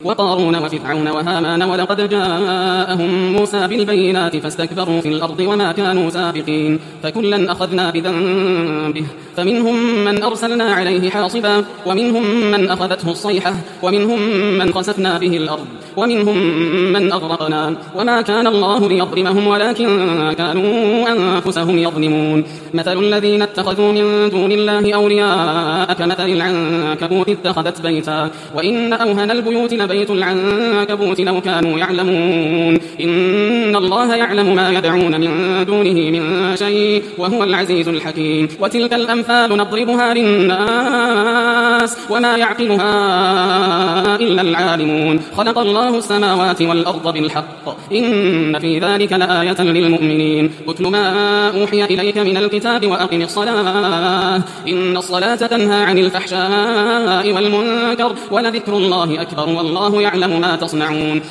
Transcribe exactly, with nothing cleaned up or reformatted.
وقارون وفرعون وهامان ولقد جاءهم موسى بالبينات فاستكبروا في الأرض وما كانوا سابقين فكلا أخذنا بذنبه فمنهم من أرسلنا عليه حاصبا ومنهم من أخذته الصيحة ومنهم من خسفنا به الأرض ومنهم من أغرقنا وما كان الله ليظلمهم ولكن كانوا أنفسهم يظلمون مثل الذين اتخذوا من دون الله أولياء كمثل العنكبوت اتخذت بيتا وإن أوهن البيوت لبيت العنكبوت لو كانوا يعلمون إن الله يعلم ما يدعون من دونه من شيء وهو العزيز الحكيم وتلك الأمثال نضربها للناس وما يعقلها إلا العالمون خلق الله السماوات والأرض بالحق إن في ذلك لآية للمؤمنين اتل ما أوحي إليك من الكتاب وأقم الصلاة إن الصلاة تنهى عن الفحشاء والمنكر ولذكر الله أكبر والله يعلم ما تصنعون